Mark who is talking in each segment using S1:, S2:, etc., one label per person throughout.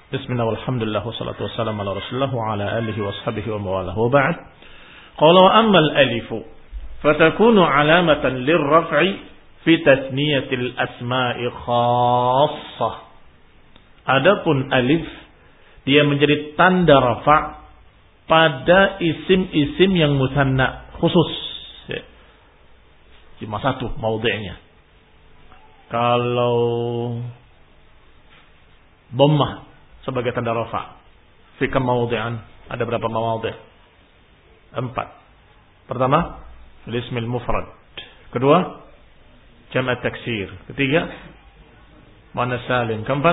S1: Bismillah walhamdulillah wassalatu wassalamu ala Rasulillah wa ala alihi wa sahbihi wa mawalah. Wa ba'd. Qala wa amma al-alifu fatakunu alamatan lirraf'i fi tasniyatil asma'i khassah. Adapun alif dia menjadi tanda rafa' pada isim-isim yang musanna khusus. Cuma satu maudhi'nya. Kalau dhammah sebagai tanda rafa. Fi kam mawdi'an? Ada berapa mawadhi'? 4. Pertama, ismil mufrad. Kedua, jama' taksir. Ketiga, muannas salim. Keempat,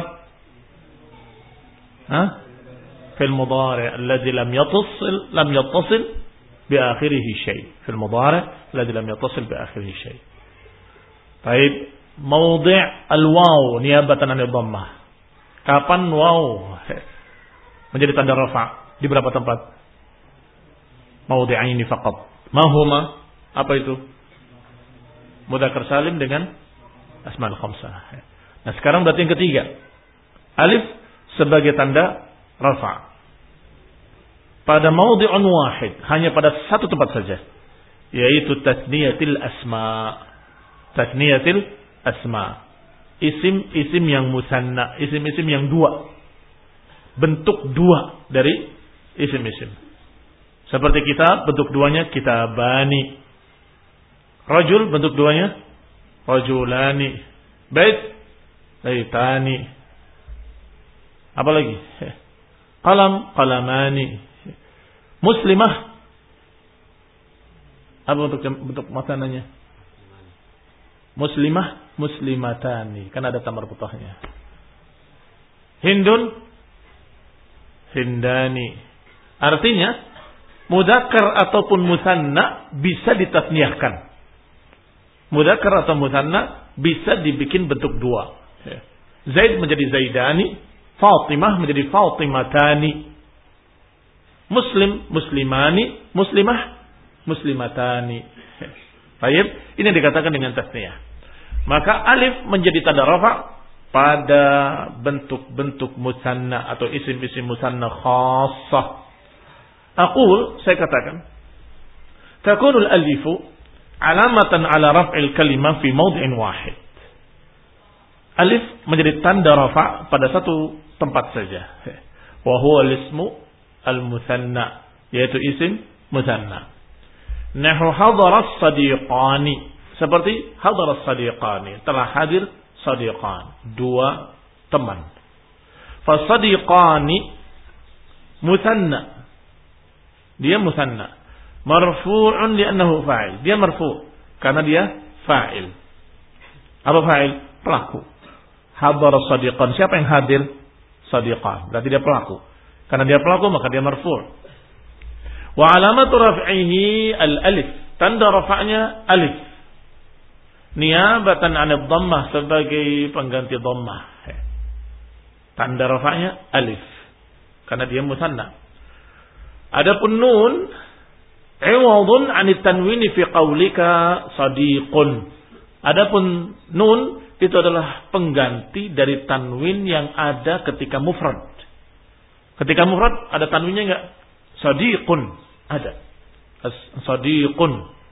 S1: fil mudhari' alladhi lam yattasil bi akhirih shay. Fil mudhari' alladhi lam yattasil bi akhirih shay. Baik, mawdi' al-waw niyabatan 'anil dhammah. Kapan waw menjadi tanda rafa? Di berapa tempat? Mawdi'aini faqat. Mahuma? Apa itu? Mudzakkar salim dengan asmaul khamsah. Nah, sekarang berarti yang ketiga. Alif sebagai tanda rafa. Pada mawdi'un wahid, hanya pada satu tempat saja, yaitu tasniyatil asma. Tasniyatil asma. Isim-isim yang musanna, isim-isim yang dua, bentuk dua dari isim-isim. Seperti kitab, bentuk duanya kitabani. Rajul, bentuk duanya rajulani. Bait, baitani. Apa lagi? Qalam, qalamani. Muslimah, apa bentuk musannanya? Muslimah, muslimatani. Kan ada tamar putahnya. Hindun, hindani. Artinya, mudzakkar ataupun musanna bisa ditasniyahkan. Mudzakkar atau musanna bisa dibikin bentuk dua. Zaid menjadi zaidani, Fatimah menjadi fatimatani. Muslim, muslimani, muslimah, muslimatani. Baik, ini dikatakan dengan tasniyah. Maka alif menjadi tanda rafa pada bentuk-bentuk musanna atau isim-isim musanna khassah. Saya katakan, takunul alifu alamatan ala raf'il kalimah fi mawdi'in wahid. Alif menjadi tanda rafa pada satu tempat saja. Wa huwa al-ismu al-musanna, yaitu isim musanna. Nahu hadaras sadiqani, seperti hadaras sadiqani, telah hadir sadiqan, dua teman. Fasadiqani musanna, dia musanna, marfu'un li'annahu fa'il, dia marfu' karena dia fa'il. Apa fa'il? Pelaku. Hadaras sadiqan, siapa yang hadir? Sadiqan, berarti dia pelaku. Karena dia pelaku maka dia marfu'. Wa alamatu raf'ihi al-alif. Tanda rafa'nya alif. Niyabatan 'anil dhammah, sebagai pengganti dhammah. Tanda rafa'nya alif. Karena dia musanna. Adapun nun, iwadun 'anit tanwini fi qaulika sadiqun. Adapun nun itu adalah pengganti dari tanwin yang ada ketika mufrad. Ketika mufrad ada tanwinnya enggak? Sadiqun. Ada. Sadiqun.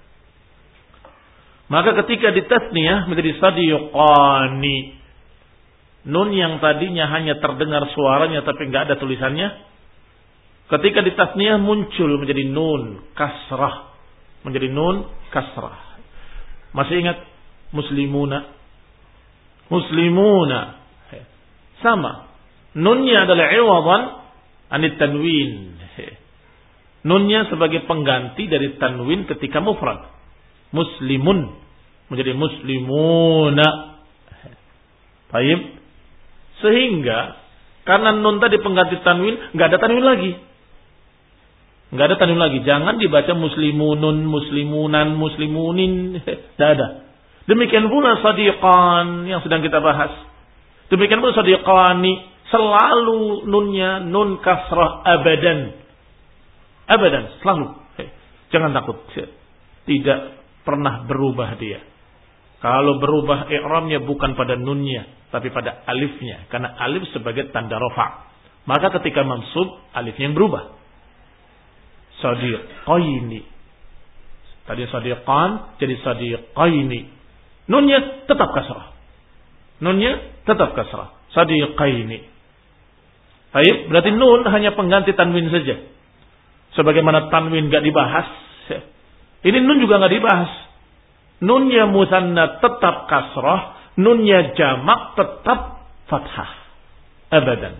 S1: Maka ketika ditasniyah menjadi sadiqani. Nun yang tadinya hanya terdengar suaranya tapi enggak ada tulisannya, ketika ditasniyah muncul menjadi nun kasrah. Menjadi nun kasrah. Masih ingat muslimuna? Muslimuna. Sama. Nunnya adalah iwadan anit tanwin. Nunnya sebagai pengganti dari tanwin ketika mufrad. Muslimun menjadi muslimuna. Baik. Sehingga karena nun tadi pengganti tanwin, enggak ada tanwin lagi. Enggak ada tanwin lagi. Jangan dibaca muslimunun, muslimunan, muslimunin. Tidak ada. Demikian pula sadiqan yang sedang kita bahas. Demikian pula sadiqani, selalu nunnya nun kasrah abadan. Abadan, selalu. Jangan takut. Tidak pernah berubah dia. Kalau berubah i'rabnya bukan pada nunnya, tapi pada alifnya. Karena alif sebagai tanda rafa. Maka ketika mansub, alifnya yang berubah. Sadiqaini. Tadi sadiqan, jadi sadiqaini. Nunnya tetap kasrah. Sadiqaini. Baik, berarti nun hanya pengganti tanwin saja. Sebagaimana tanwin gak dibahas, ini nun juga gak dibahas. Nunnya musanna tetap kasrah, nunnya jamak tetap fathah. Abadan.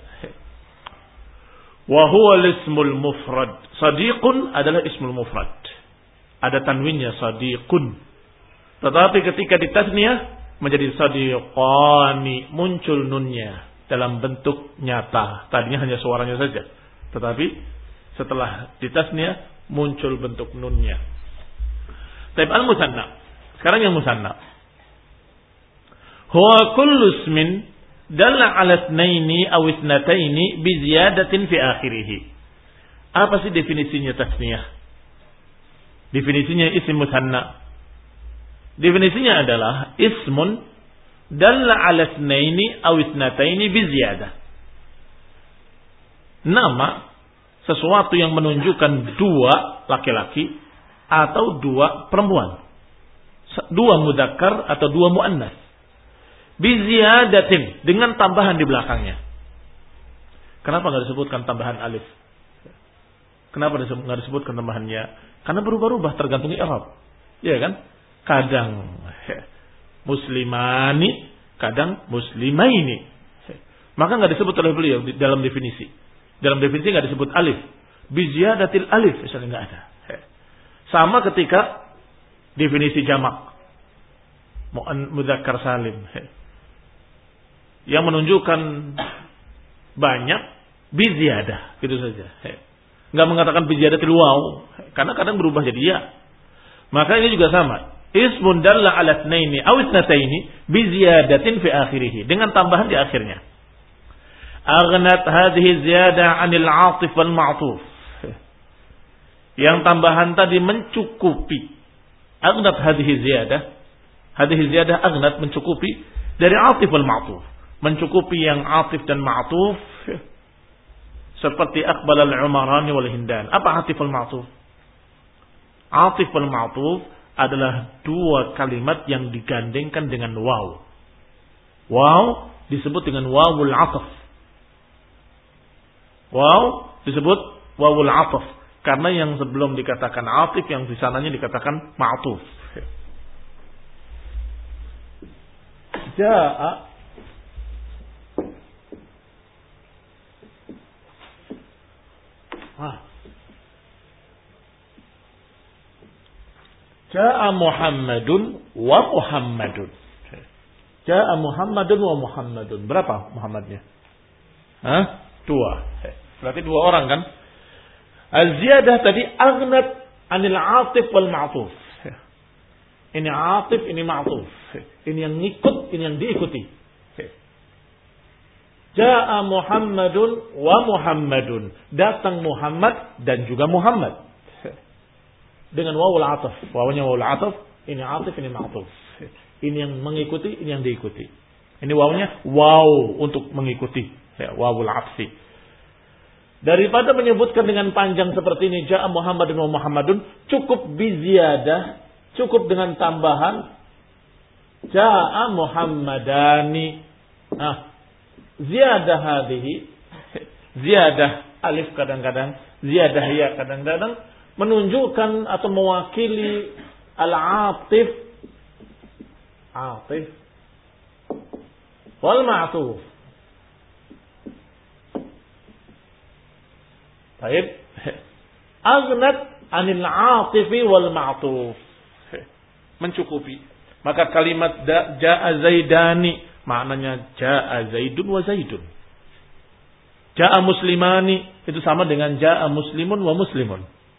S1: Wa huwa ismul mufrad. Sadiqun adalah ismul mufrad. Ada tanwinnya sadiqun. Tetapi ketika ditasniyah menjadi sadiqani, muncul nunnya dalam bentuk nyata. Tadinya hanya suaranya saja. Tetapi setelah ditasniyah muncul bentuk nunnya. Taib al-musanna. Sekarang yang musanna. Huwa kullu ismin dalla ala itsnaini aw itsnataini bi ziyadatin fi akhirih. Apa sih definisinya tasniyah? Definisinya isim musanna. Definisinya adalah ismun dalla ala itsnaini aw itsnataini bi ziyadah. Nama sesuatu yang menunjukkan dua laki-laki atau dua perempuan. Dua mudzakkar atau dua muannas. Biziyadatin, dengan tambahan di belakangnya. Kenapa enggak disebutkan tambahan alif? Kenapa enggak disebutkan tambahannya? Karena berubah-ubah tergantung i'rab. Iya kan? Kadang muslimani, kadang muslimaini. Maka enggak disebut oleh beliau dalam definisi. Dalam definisi enggak disebut alif. Biziyadatil alif misalnya enggak ada. Sama ketika definisi jamak. Mudzakkar salim. Yang menunjukkan banyak biziyadah, gitu saja. Enggak mengatakan biziyadatil waw, karena kadang berubah jadi ya. Maka ini juga sama. Ismun dalla ala itsnaini aw itsnataini biziyadatin fi akhirih, dengan tambahan di akhirnya. Aghnat hadhihi ziyadah 'anil 'atif wal ma'tuf. Yang tambahan tadi mencukupi. Aghnat hadhihi ziyadah aghnat mencukupi dari 'atif wal ma'tuf. Mencukupi yang atif dan ma'tuf seperti aqbal al-umarani wal hindan. Apa atif wal ma'tuf? Atif wal ma'tuf adalah dua kalimat yang digandengkan dengan waw. Waw disebut dengan wawul 'athaf. Waw disebut wawul 'athaf karena yang sebelum dikatakan atif, yang di sananya dikatakan ma'tuf. Jaa Ja'a Muhammadun wa Muhammadun. Ja'a Muhammadun wa Muhammadun. Berapa Muhammadnya? Dua. Berarti dua orang kan? Az-ziyadah tadi aghnat anil 'atif wal ma'tuf. Ini 'atif, ini ma'tuf. Ini yang ngikut, ini yang diikuti. Ja'a Muhammadun wa Muhammadun. Datang Muhammad dan juga Muhammad. Dengan wawul 'athaf. Wawunya wawul 'athaf, ini 'atif, ini ma'tuf. Ini yang mengikuti, ini yang diikuti. Ini wawunya waw untuk mengikuti. Wawul 'athfi. Daripada menyebutkan dengan panjang seperti ini, Ja'a Muhammadun wa Muhammadun, cukup biziyadah, cukup dengan tambahan Ja'a Muhammadani. Ziyadah hadhihi, ziyadah alif kadang-kadang, ziyadah ya kadang-kadang menunjukkan atau mewakili al-'atif, 'atif wal ma'tuf. Baik. Aghnat 'anil 'atifi wal ma'tuf. Mencukupi. Maka kalimat ja'a zaidani maknanya ja'a zaidun wa zaidun. Ja'a muslimani itu sama dengan ja'a muslimun wa muslimun.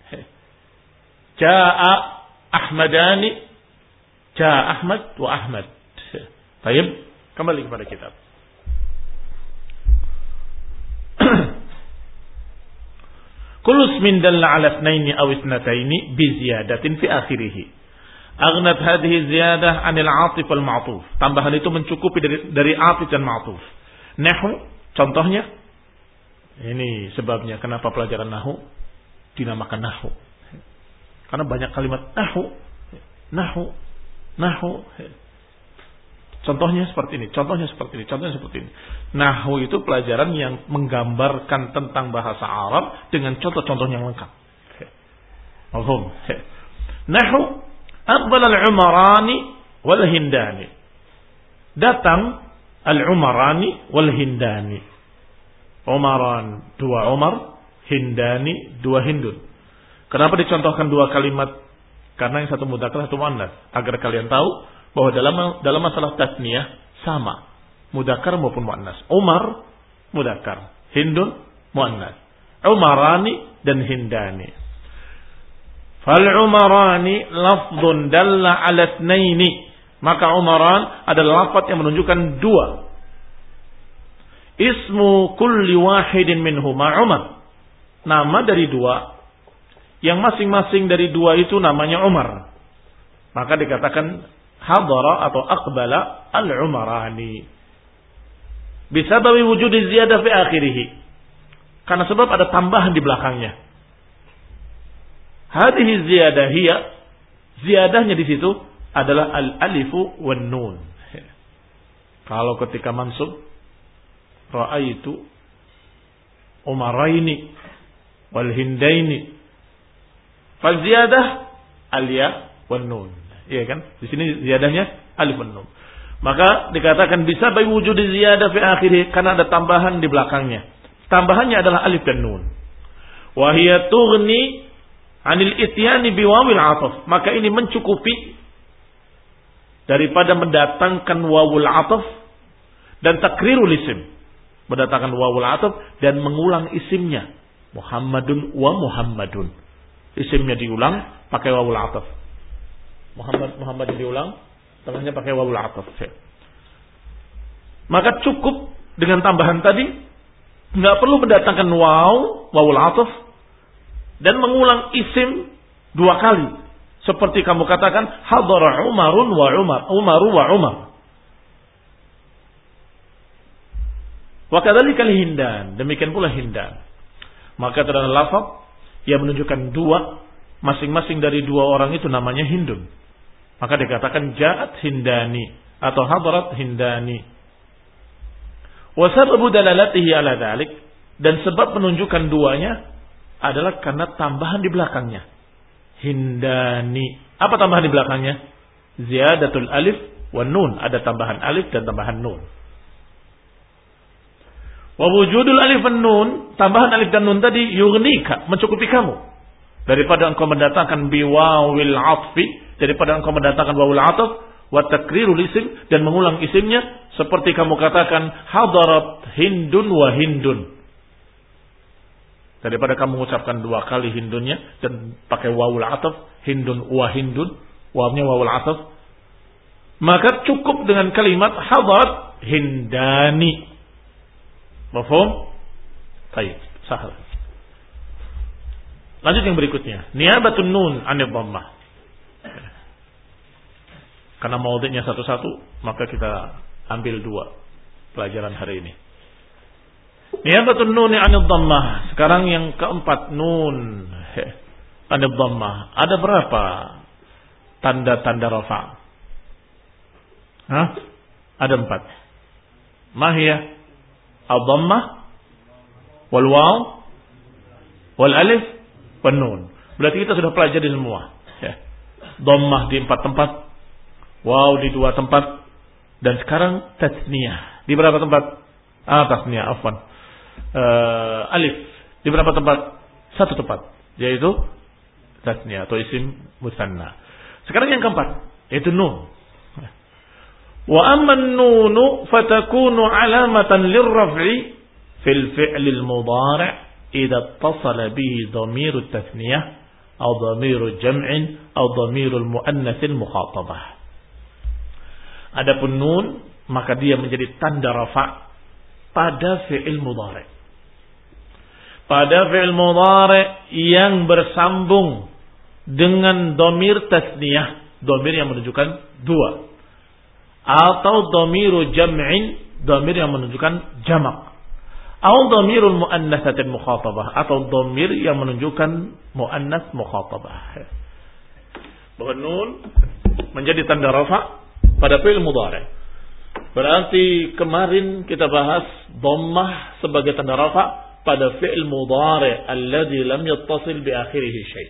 S1: Ja'a ahmadani, ja'a Ahmad wa Ahmad. Baik, kembali kepada kitab. Kullu ismin dalla 'ala itsnaini aw itsnataini bi ziyadatin fi akhirih. Aghnat hadhihi ziyadah 'anil 'atif wal ma'tuf. Tambahan itu mencukupi dari 'atif dan ma'tuf. Nahwu contohnya Ini sebabnya kenapa pelajaran nahwu dinamakan nahwu. Karena banyak kalimat nahwu. Contohnya seperti ini. Nahwu itu pelajaran yang menggambarkan tentang bahasa Arab dengan contoh-contoh yang lengkap. Mahfum. Nahwu aqbala al-Umarani wal Hindani. Datang al-Umarani wal Hindani. Umaran, 2 Umar, Hindani, 2 Hindun. Kenapa dicontohkan 2 kalimat? Karena yang satu mudzakkar, satu muannas, agar kalian tahu bahwa dalam masalah tasniyah sama, mudzakkar maupun muannas. Umar mudzakkar, Hindun muannas. Umarani dan Hindani. Fal Umarani lafdhun dalla 'ala itsnaini. Maka Umaran adalah lafaz yang menunjukkan 2. Ismu kulli wahidin minhuma Umar. Nama dari 2. Yang masing-masing dari 2 itu namanya Umar. Maka dikatakan hadara atau aqbala al-Umarani. Bisababi wujudi ziyadah fi akhirih. Karena sebab ada tambahan di belakangnya. Hadhihi ziyadah hiya, ziyadahnya di situ adalah al-alifu wan nun. Kalau ketika mansub ra'aitu Umaraini wal Hindaini, fal ziyadah al-ya wan nun. Iya kan? Di sini ziyadahnya alif wan nun. Maka dikatakan bisa by wujud ziyadah fi akhirih, karena ada tambahan di belakangnya. Tambahannya adalah alif dan nun. Wa hiya tughni 'anil ityani biwawil 'athaf. Maka ini mencukupi daripada mendatangkan wawul 'athaf dan takrirul isim. Mendatangkan wawul 'athaf dan mengulang isimnya. Muhammadun wa Muhammadun. Isimnya diulang pakai wawul 'athaf. Muhammad diulang, tengahnya pakai wawul 'athaf. Maka cukup dengan tambahan tadi, enggak perlu mendatangkan wawul 'athaf dan mengulang isim 2 kali. Seperti kamu katakan hadara Umarun wa Umar, Umaru wa Umar. Wa kadzalikal Hindan, demikian pula Hindan. Maka terdapat lafaz yang menunjukkan 2, masing-masing dari 2 orang itu namanya Hindun. Maka dikatakan ja'at Hindani atau hadarat Hindani. Wa sababu dalalatihi ala dzalik, dan sebab menunjukkan 2-nya adalah karena tambahan di belakangnya. Hindani. Apa tambahan di belakangnya? Ziyadatul alif wan nun, ada tambahan alif dan tambahan nun. Wa wujudul alif wan nun, tambahan alif dan nun tadi yughnika, mencukupi kamu daripada engkau mendatangkan biwawil 'athfi, daripada engkau mendatangkan wawul 'athaf wa takrirul isim dan mengulang isimnya, seperti kamu katakan hadarat Hindun wa Hindun, daripada kamu mengucapkan 2 kali Hindunnya dan pakai wawul 'athaf, Hindun wa Hindun, wawnya wawul 'athaf. Maka cukup dengan kalimat hadarat Hindani. Mafhum? Baik, sahal. Lanjut yang berikutnya, niyabatun nun 'anil dhammah. Karena maudhi'nya satu-satu, maka kita ambil 2 pelajaran hari ini. Niyabatun nun 'anil dhammah. Sekarang yang keempat, nun 'anil dhammah. Ada berapa tanda-tanda rafa? Ada 4. Mahiyah al-dhammah wal waw wal alif wan nun. Berarti kita sudah pelajari semua. Dhammah di 4 tempat, waw di 2 tempat, dan sekarang tasniyah di berapa tempat? Tasniyah, afwan. Alif di berapa tempat? 1 tempat, yaitu tasniyah atau isim musanna. Sekarang yang keempat, yaitu nun. Wa amman nunu fatakunu alamatan lirraf'i fil fi'lil mudhari' idza ittasala bihi dhamiru tasniyah aw dhamiru jam'in aw dhamiru muannatsil mukhatabah. Adapun nun, maka dia menjadi tanda rafa' pada fi'il mudhari'. Pada fi'il mudhari' yang bersambung dengan dhamir tasniyah, dhamir yang menunjukkan 2, atau dhamiru jam'in, dhamir yang menunjukkan jamak, Au dhamirul muannatsatil mukhatabah, atau dhamir yang menunjukkan muannats mukhatabah. Bahwa nun menjadi tanda rafa pada fi'il mudhari'. Berarti kemarin kita bahas dhammah sebagai tanda rafa pada fi'il mudhari' alladzi lam yattasil bi akhirih syai'.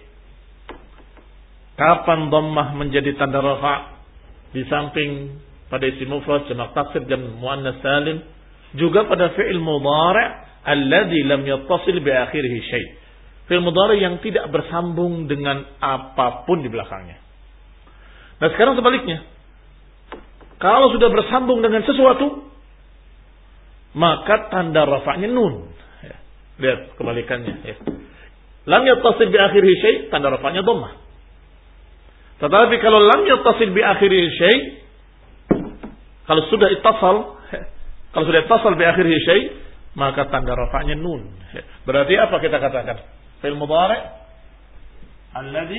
S1: Kapan dhammah menjadi tanda rafa? Di samping pada isim mufrad, jamak taksir dan muannats salim, juga pada fi'il mudhari' alladzi lam yattasil bi akhirih syai'. Fi'il mudhari' yang tidak bersambung dengan apapun di belakangnya. Nah, sekarang sebaliknya. Kalau sudah bersambung dengan sesuatu, maka tanda rafa'nya nun. Ya. Lihat kebalikannya. Ya. Lam yattasil bi akhirih syai', tanda rafa'nya dhammah. Tetapi kalau lam yattasil bi akhirih syai', kalau sudah ittasal bi akhirih syai', maka tanda rafa'nya nun. Ya. Berarti apa kita katakan? Fi'il mudhari' alladzi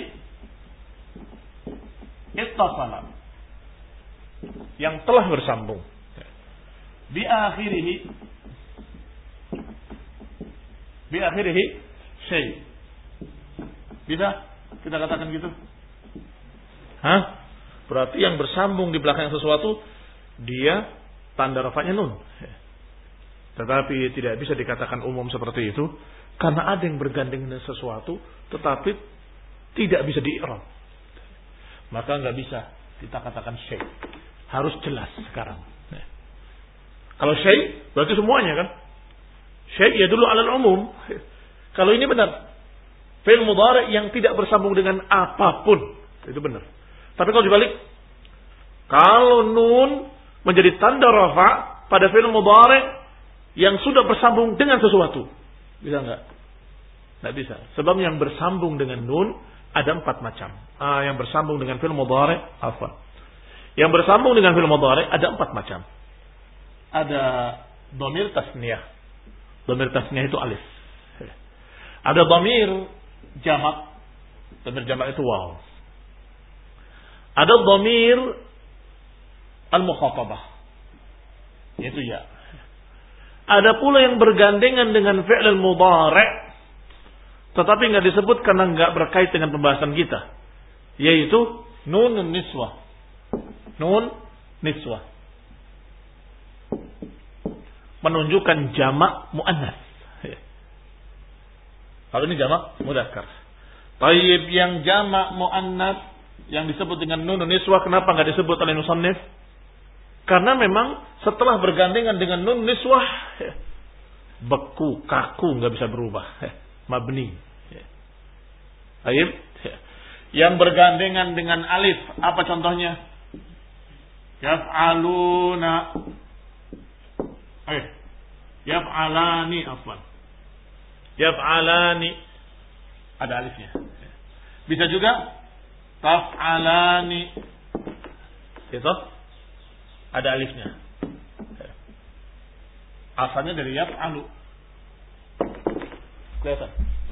S1: ittasala, yang telah bersambung, bi akhirih syai'. Bisa kita katakan gitu? Berarti yang bersambung di belakang sesuatu, dia tanda rafa'nya nun. Tetapi tidak bisa dikatakan umum seperti itu, karena ada yang bergandeng dengan sesuatu tetapi tidak bisa di-i'rab. Maka enggak bisa kita katakan syai'. Harus jelas sekarang. Kalau syai' berarti semuanya kan? Syai' ya dulu alal umum. Kalau ini benar. Fi'il mudhari' yang tidak bersambung dengan apapun, itu benar. Tapi kalau dibalik, kalau nun menjadi tanda rafa pada fi'il mudhari' yang sudah bersambung dengan sesuatu, bisa enggak? Enggak bisa. Sebab yang bersambung dengan nun ada 4 macam. Yang bersambung dengan fi'il mudhari', yang bersambung dengan fi'il mudhari' ada 4 macam. Ada dhamir tasniyah. Dhamir tasniyah itu alif. Ada dhamir jamak. Dhamir jamak itu waw. Ada dhamir al-mukhatabah, yaitu ya. Ada pula yang bergandengan dengan fi'il mudhari', tetapi enggak disebut karena enggak berkait dengan pembahasan kita, yaitu nun niswah. Nun niswah menunjukkan jamak muannats. Kalau ini jamak mudzakkar. Tayyib, yang jamak muannats yang disebut dengan nun niswah, kenapa enggak disebut oleh musannif? Karena memang setelah bergandengan dengan nun niswah, beku, kaku, enggak bisa berubah. Mabni. Tayyib, yang bergandengan dengan alif, apa contohnya? Yaf'aluna, yaf'alani, afwan. Yaf'alani, ada alifnya. Bisa juga taf'alani, itu ada alifnya. Asalnya dari yaf'alu. Kelihatan?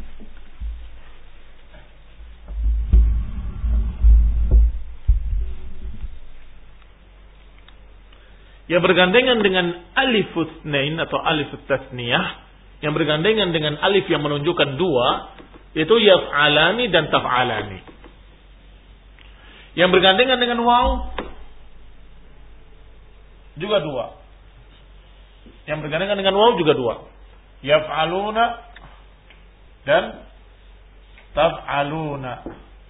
S1: Yang bergandengan dengan alif tsnain atau alif tasniyah, yang bergandengan dengan alif yang menunjukkan 2, itu yaf'alani dan taf'alani. Yang bergandengan dengan waw juga 2. Yang bergandengan dengan waw juga 2. Yaf'aluna dan taf'aluna.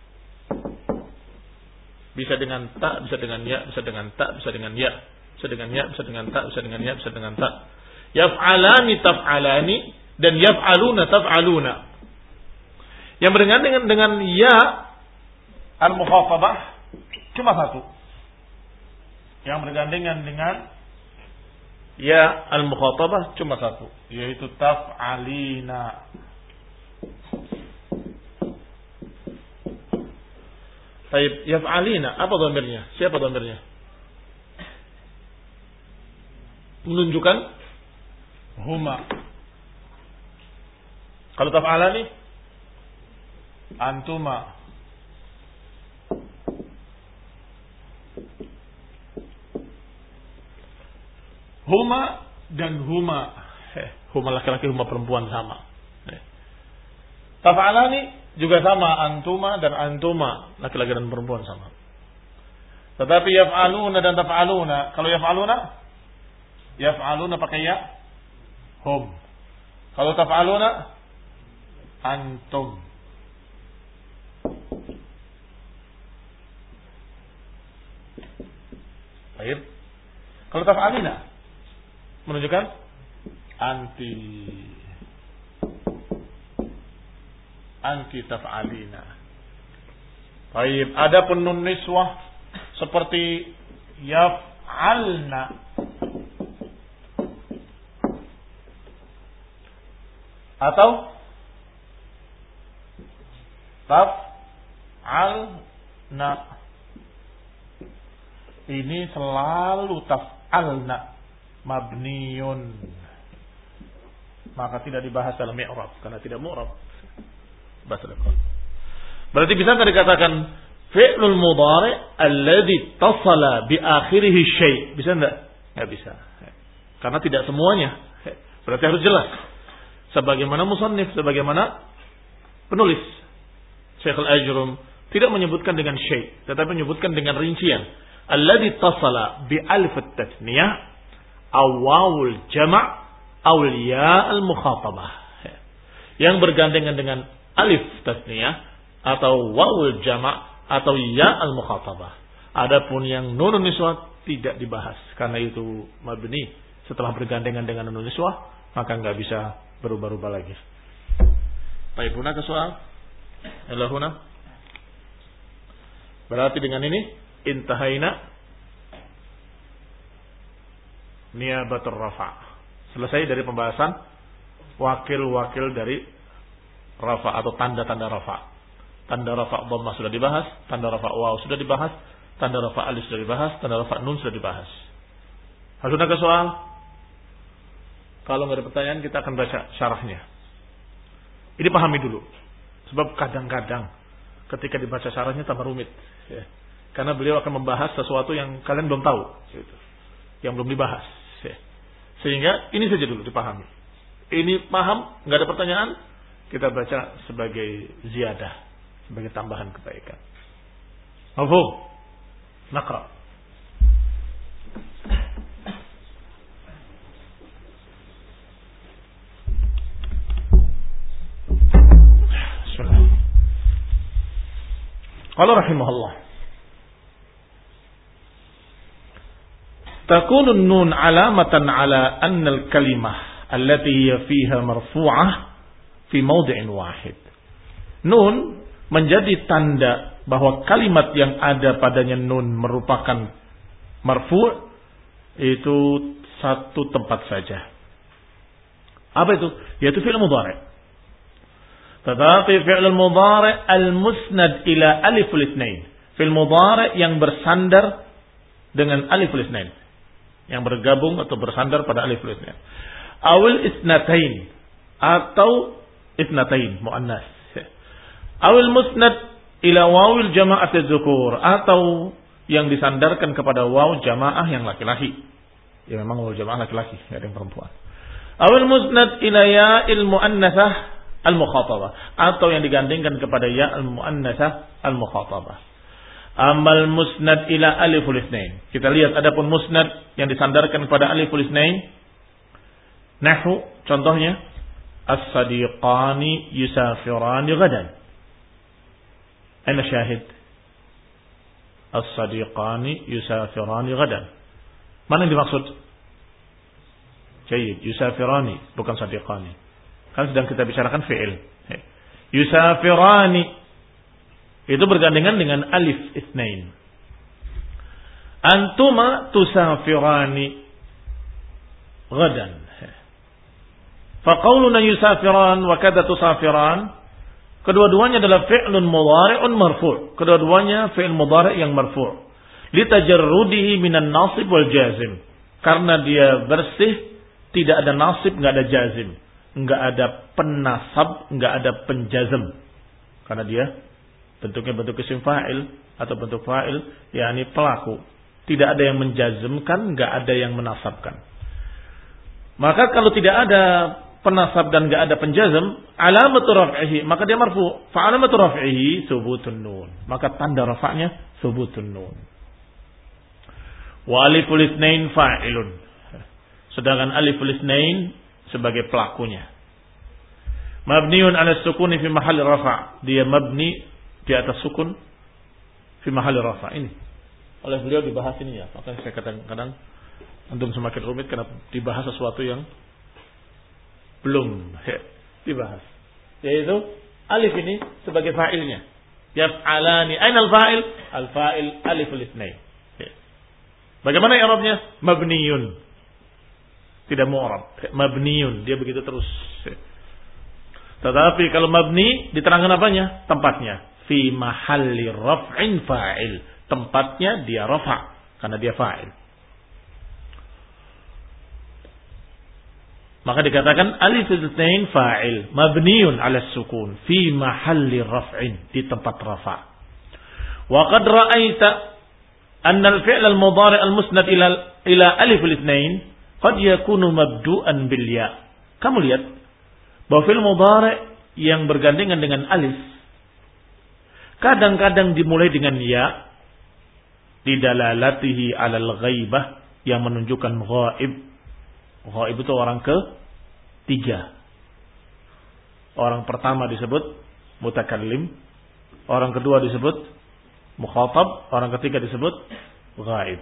S1: Bisa dengan ta, bisa dengan ya, bisa dengan ta, bisa dengan ya. Bisa dengan ya, bisa dengan ta, bisa dengan ya, bisa dengan ta. Yaf'alani taf'alani dan yaf'aluna taf'aluna. Yang bergandengan dengan ya al-mukhatabah cuma 1. Yang bergandengan dengan ya al-mukhatabah cuma 1, yaitu taf'alina. Baik, yaf'alina, apa dhamirnya? Siapa dhamirnya? Menunjukkan huma. Kalau taf'alani, antuma. Huma dan huma. Huma laki-laki, huma perempuan sama. Taf'alani juga sama, antuma dan antuma, laki-laki dan perempuan sama. Tetapi yaf'aluna dan taf'aluna, kalau yaf'aluna pakai ya, hum. Kalau taf'aluna, antum. Baik. Kalau taf'alina, menunjukkan anti. Anti taf'alina. Baik. Adapun nun niswah seperti yaf'alna, atau taf'alna, ini selalu taf'alna mabniun, maka tidak dibahas dalam i'rab karena tidak mu'rab. Berarti bisa enggak dikatakan fi'lul mudhari' alladhi tasala bi akhirih syai'? Bisa enggak? Enggak bisa. Karena tidak semuanya. Berarti harus jelas. Sebagaimana musannif, sebagaimana penulis Syekh Al-Ajrum tidak menyebutkan dengan syai', tetapi menyebutkan dengan rincian. Alladhi tasala bi alif at-tathniyah aw wawul jama' aw ya al-mukhatabah. Yang bergandengan dengan alif tasniyah atau wawul jama' atau ya al-mukhatabah. Adapun yang nun niswah tidak dibahas karena itu mabni. Setelah bergandengan dengan nun niswah maka enggak bisa berubah-ubah lagi. Baik, huna ke soal? Huna. Berarti dengan ini intahaina niyabatur rafa'. Selesai dari pembahasan wakil-wakil dari rafa atau tanda-tanda rafa. Tanda rafa dhammah sudah dibahas, tanda rafa waw sudah dibahas, tanda rafa alif sudah dibahas, tanda rafa nun sudah dibahas. Harus ada soal? Kalau nggak ada pertanyaan kita akan baca syarahnya. Ini pahami dulu. Sebab kadang-kadang ketika dibaca syarahnya tambah rumit. Ya. Karena beliau akan membahas sesuatu yang kalian belum tahu. Gitu. Yang belum dibahas. Ya. Sehingga ini saja dulu dipahami. Ini paham, nggak ada pertanyaan, kita baca sebagai ziyadah, sebagai tambahan kebaikan. Mafhum? Naqra. Qala rahimahullah. تكون النون علامة على أن الكلمة التي هي فيها مرفوعة في موضع واحد. Nun menjadi tanda bahwa kalimat yang ada padanya nun merupakan marfu' itu satu tempat saja. Apa itu? Yaitu fi'il mudhari'. Tetapi fi'il mudhari' al-musnad ila aliful itsnain. Fi'il mudhari' yang bersandar dengan aliful itsnain, yang bergabung atau bersandar pada alif itsnain. Awil isnatain atau isnatain muannas. Awil musnad ila wawil jama'at az-zukur atau yang disandarkan kepada waw jamaah yang laki-laki. Ya memang waw jamaah laki-laki, enggak ada yang perempuan. Awil musnad ila ya'il muannasah al-mukhatabah atau yang digandingkan kepada ya al-muannasah al-mukhatabah. Amal musnad ila aliful itsnain. Kita lihat adapun musnad yang disandarkan kepada aliful itsnain. Nahwu contohnya as-sadiqani yusafirani ghadan. Aina syahid? As-sadiqani yusafirani ghadan. Mana yang dimaksud? Jayyid, yusafirani bukan sadiqani. Kan sedang kita bicarakan fi'il. Yusafirani itu bergandengan dengan alif itsnain. Antuma tusafirani ghadan. Faqauluna yusafiran wa kada tusafiran, kedua-duanya adalah fi'lun mudhari'un marfu'. Kedua-duanya fi'il mudhari' yang marfu'. Litajarrudihi minan nasib wal jazim. Karena dia bersih, tidak ada nasib, enggak ada jazim. Enggak ada penasab, enggak ada penjazm. Karena dia bentuknya bentuk isim fa'il atau bentuk fa'il, yakni pelaku. Tidak ada yang menjazmkan, enggak ada yang menasabkan. Maka kalau tidak ada penasab dan enggak ada penjazm, alamatu raf'ihi, maka dia marfu. Fa alamatu raf'ihi subutun nun. Maka tanda rafa'nya subutun nun. Wa aliful itsnain fa'ilun. Sedangkan aliful itsnain sebagai pelakunya. Mabniun 'ala sukuni fi mahalli rafa'. Dia mabni di atas sukun fi mahalli rafa'. Ini oleh beliau dibahas ini ya. Maka saya kadang-kadang antum semakin rumit karena dibahas sesuatu yang belum dibahas. Yaitu alif ini sebagai fa'ilnya. Yaf'alani. Aina al-fa'il? Al-fa'il aliful itsnain. Bagaimana i'rabnya? Mabniyun. Tidak mu'rab. Mabniyun. Dia begitu terus. Tetapi kalau mabni diterangkan apanya? Tempatnya. Fi mahalli raf'in fa'il. Tempatnya dia rafa' karena dia fa'il. Maka dikatakan alif itsnain fa'il mabniun 'ala sukun fi mahalli raf'in, di tempat rafa'. Wa qad ra'aita anna al-fi'l al-mudhari' al-musnad ila alif itsnain qad yakunu mabdu'an bil ya'. Kamu lihat bahwa fi'il mudhari' yang bergandengan dengan alif kadang-kadang dimulai dengan ya didalalatihi 'alal ghaibah, yang menunjukkan ghaib. Ghaib itu orang ketiga. Orang pertama disebut mutakallim, orang kedua disebut mukhatab, orang ketiga disebut ghaib.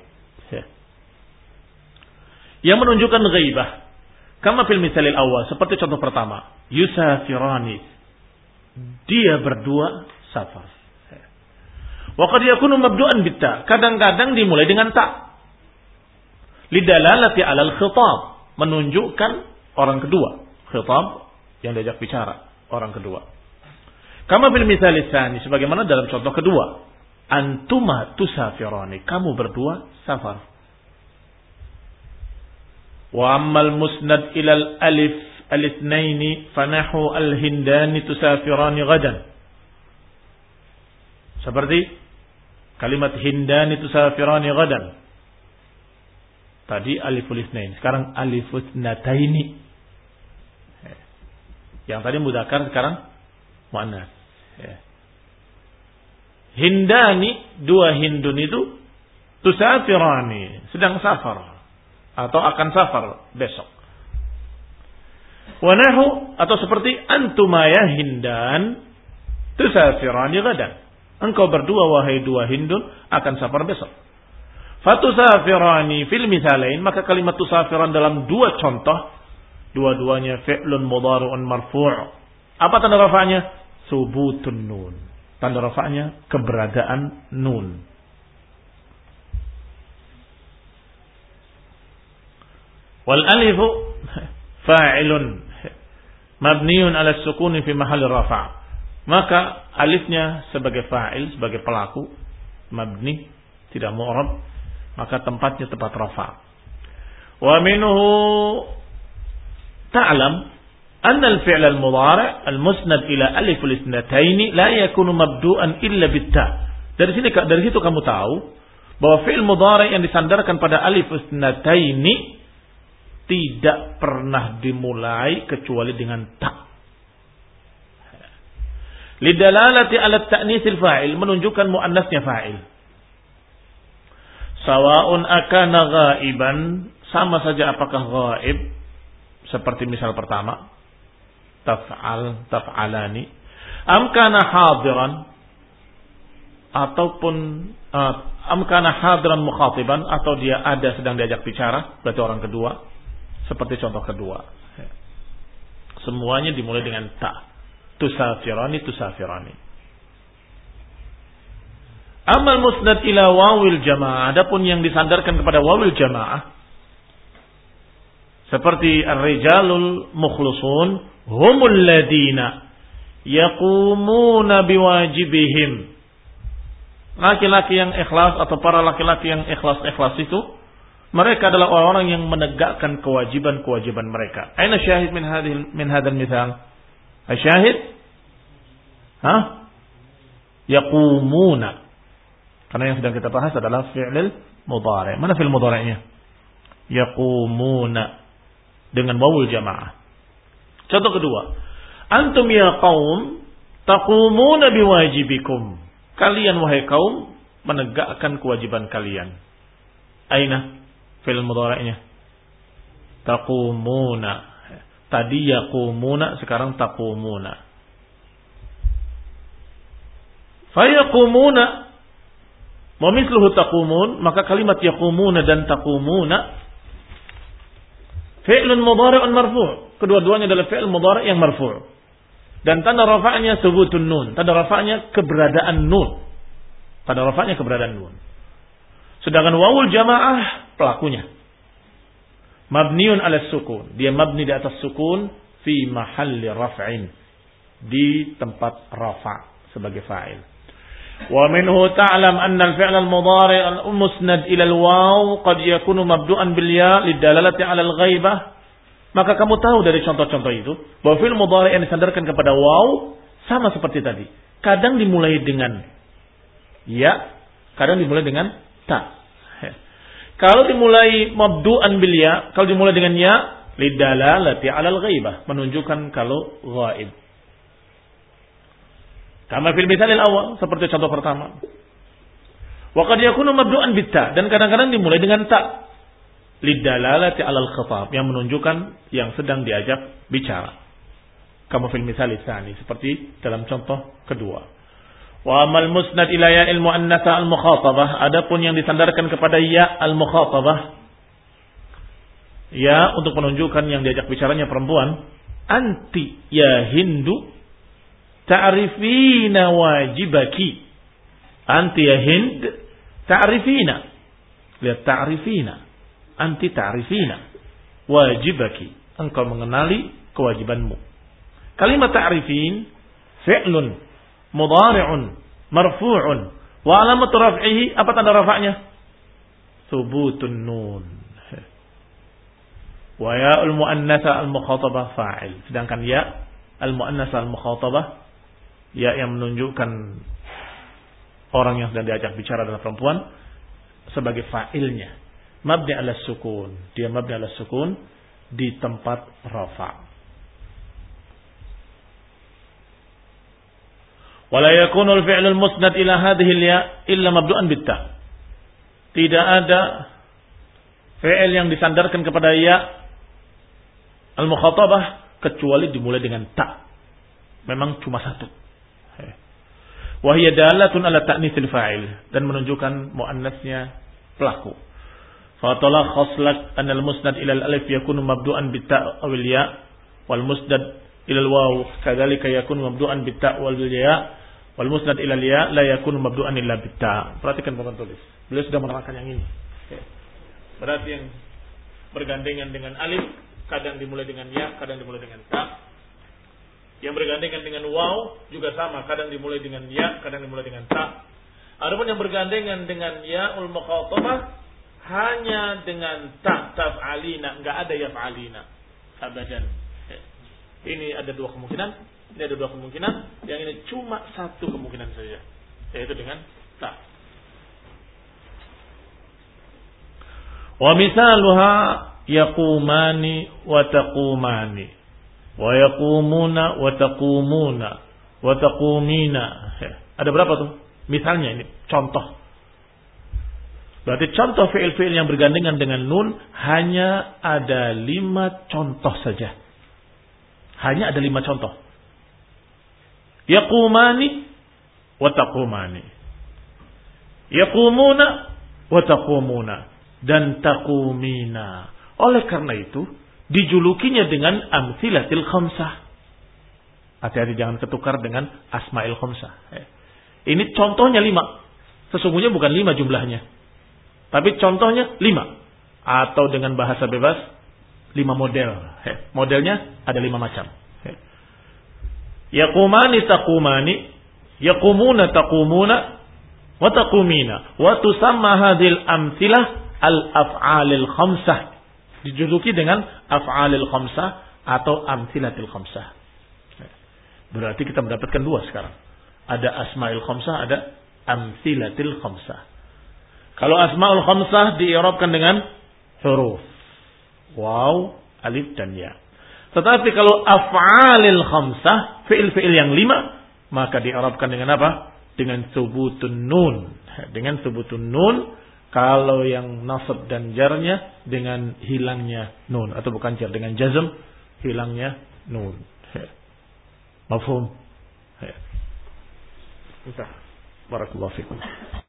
S1: Yang menunjukkan ghaibah. Kama fil misalil awal, seperti contoh pertama, yusafirani. Dia berdua safar. Wa qad yakunu mabdu'an bit-ta. Kadang-kadang dimulai dengan ta. Lidalalati 'alal khitab, menunjukkan orang kedua. Khitab yang diajak bicara, orang kedua. Kama fil misalis tsani, sebagaimana dalam contoh kedua. Antuma tusafirani, kamu berdua safar. Wa ammal musnad ilal alif al-itsnaini fanahu al-hindani tusafirani gadan. Seperti kalimat hindani tusafirani gadan. Tadi aliful itsnain, sekarang aliful itsnataini. Yang tadi mudzakkar, sekarang muannas. Hindani, dua hindun itu tusafirani, sedang safar atau akan safar besok. Wanahu, atau seperti antuma ya hindan tusafirani gadan. Engkau berdua wahai dua hindun akan safar besok. Fatusafirani fil misalain, maka kalimat tusafiran dalam dua contoh, dua-duanya fi'lun mudhari'un marfu'. Apa tanda rafa'nya? Subutun nun. Tanda rafa'nya keberadaan nun. Wal alifu fa'ilun mabniun 'ala sukuni fi mahalli rafa'. Maka alifnya sebagai fa'il, sebagai pelaku, mabni, tidak mu'rab, maka tempatnya tempat rafa'. Wa minhu ta'lam anna al-fi'l al-mudhari' al-musnad ila alif al-itsnataini la yakunu mabdu'an illa bit-ta. Dari situ kamu tahu bahwa fi'il mudhari' yang disandarkan pada alif itsnataini tidak pernah dimulai kecuali dengan ta. Lidalalati 'ala ta'nisil fa'il, menunjukkan muannasnya fa'il. Sawa'un akana ghaiban, sama saja apakah ghaib, seperti misal pertama, taf'alani, am kana hadiran, ataupun am kana hadiran mukhatiban, atau dia ada sedang diajak bicara, berarti orang kedua, seperti contoh kedua. Semuanya dimulai dengan ta. Tusafirani. Amal musnad ila wawil jamaah, adapun yang disandarkan kepada wawil jamaah, seperti ar-rijalul mukhlusun humul ladina yaqumuna biwajibihim. Laki-laki yang ikhlas atau para laki-laki yang ikhlas itu, mereka adalah orang-orang yang menegakkan kewajiban-kewajiban mereka. Aina syahid min hadzal mithal? Asyahid? Yaqumuna. Karena yang sedang kita bahas adalah fi'il mudhari'. Mana fi'il mudhari'nya? Yaqumuna. dengan wawul jamaah. Contoh kedua, antum ya qaum taqumuna biwajibikum. Kalian wahai kaum menegakkan kewajiban kalian. Aina fi'il mudhari'nya? Taqumuna. Tadi yaqumuna, sekarang taqumuna. Fayaqumuna wa mithluhu taqumun, maka kalimat yaqumuna dan taqumuna fi'lun mudhari'un marfu'. Kedua-duanya adalah fi'il mudhari' yang marfu'. Dan tanda rafa'nya thubutun nun. Tanda rafa'nya keberadaan nun. Tanda rafa'nya keberadaan nun. Sedangkan wawul jamaah pelakunya mabniun ala sukun. Dia mabni di atas sukun fi mahalli raf'in. Di tempat rafa' sebagai fa'il. Wa minhu ta'lam anna al-fi'l al-mudhari' al-musnad ila al-waw qad yakunu mabdu'an bil ya' lidalalati 'ala al-ghaibah. Maka kamu tahu dari contoh-contoh itu bahwa fi'il mudhari' yang disandarkan kepada waw sama seperti tadi. Kadang dimulai dengan ya, kadang dimulai dengan ta. Kalau dimulai mabdu'an bil ya, kalau dimulai dengan ya, lidalalati 'ala al-ghaibah, menunjukkan kalau ghaib. Kama fil mithalil awal, seperti contoh pertama. Wa qad yakunu mabdu'an bit ta, dan kadang-kadang dimulai dengan ta. Lidalalati 'alal khitab, yang menunjukkan yang sedang diajak bicara. Kama fil mithalil tsani, seperti dalam contoh kedua. Wa amal musnad ila ya al muannatsa al mukhatabah, adapun yang disandarkan kepada ya al mukhatabah, ya untuk menunjukkan yang diajak bicaranya perempuan, anti ya Hindu ta'rifina wajibaki. Anti ya Hind ta'rifina. Lihat ta'rifina. Anti ta'rifina wajibaki. Engkau mengenali kewajibanmu. Kalimat ta'rifin fi'lun mudhari'un marfu'un wa alamat raf'ihi, apa tanda rafa'nya? Thubutun nun. Wa ya'ul muannatsa al mukhatabah fa'il. Sedangkan ya al muannatsa al mukhatabah, ya yang menunjukkan orang yang sedang diajak bicara adalah perempuan, sebagai fa'ilnya. Mabni ala sukun. Dia mabni ala sukun di tempat rafa'. Wala yakunu al-fi'l al-musnad ila hadhihi al-ya illa mabdu'an bit-ta. Tidak ada fi'il yang disandarkan kepada ya al-mukhatabah kecuali dimulai dengan ta. Memang cuma satu. Wa hiya dalatun ala ta'nitsil fa'il, dan menunjukkan muannasnya pelaku. Fa talakhas lak anna al-musnad ila al-alif yakunu mabdu'an bit-ta aw al-ya, wal musnad ila al-waw kadzalika yakunu mabdu'an bit-ta wal ya. Wal musnad ila ya la yakunu mabdu'an illa bit-ta. Perhatikan papan tulis. Beliau sudah menerangkan yang ini. Berarti yang bergandengan dengan alif kadang dimulai dengan ya, kadang dimulai dengan ta. Yang bergandengan dengan waw juga sama, kadang dimulai dengan ya, kadang dimulai dengan ta. Adapun yang bergandengan dengan ya ul mukhatabah hanya dengan ta, taf'alina, enggak ada yaf'alina. Abadan. Ini ada dua kemungkinan. Ini ada dua kemungkinan, yang ini cuma satu kemungkinan saja, yaitu dengan ta. Wa misaluha yaqumani wa taqumani wa yaqumuna wa taqumuna wa taqumina. Ada berapa tuh? Misalnya ini contoh. Berarti contoh fi'il-fi'il yang bergandengan dengan nun hanya ada 5 contoh saja. Hanya ada 5 contoh. Yaqumani wa taqumani. Yaqumuna wa taqumuna. Dan taqumina. Oleh karena itu, dijulukinya dengan amtsilatil khamsah. Hati-hati jangan ketukar dengan asma'il khamsah. Ini contohnya 5. Sesungguhnya bukan 5 jumlahnya. Tapi contohnya 5. Atau dengan bahasa bebas, 5 model. Modelnya ada 5 macam. Yaqumani taqumani, yaqumuna taqumuna, wa taqumina. Wa tusamma hadhil amtsilah al-af'alil khamsah. Dijuluki dengan af'alil khamsah atau amtsilatil khamsah. Berarti kita mendapatkan 2 sekarang. Ada asma'il khamsah, ada amtsilatil khamsah. Kalau asma'ul khamsah di'irabkan dengan huruf waw, alif dan ya. Tetapi kalau af'alil khamsah, fi'il-fi'il yang 5, maka di'rabkan dengan apa? Dengan subutun nun. Dengan subutun nun, kalau yang nasab dan jarnya dengan hilangnya nun, atau bukan jar, dengan jazm hilangnya nun. Mafhum? Barakallahu fikum.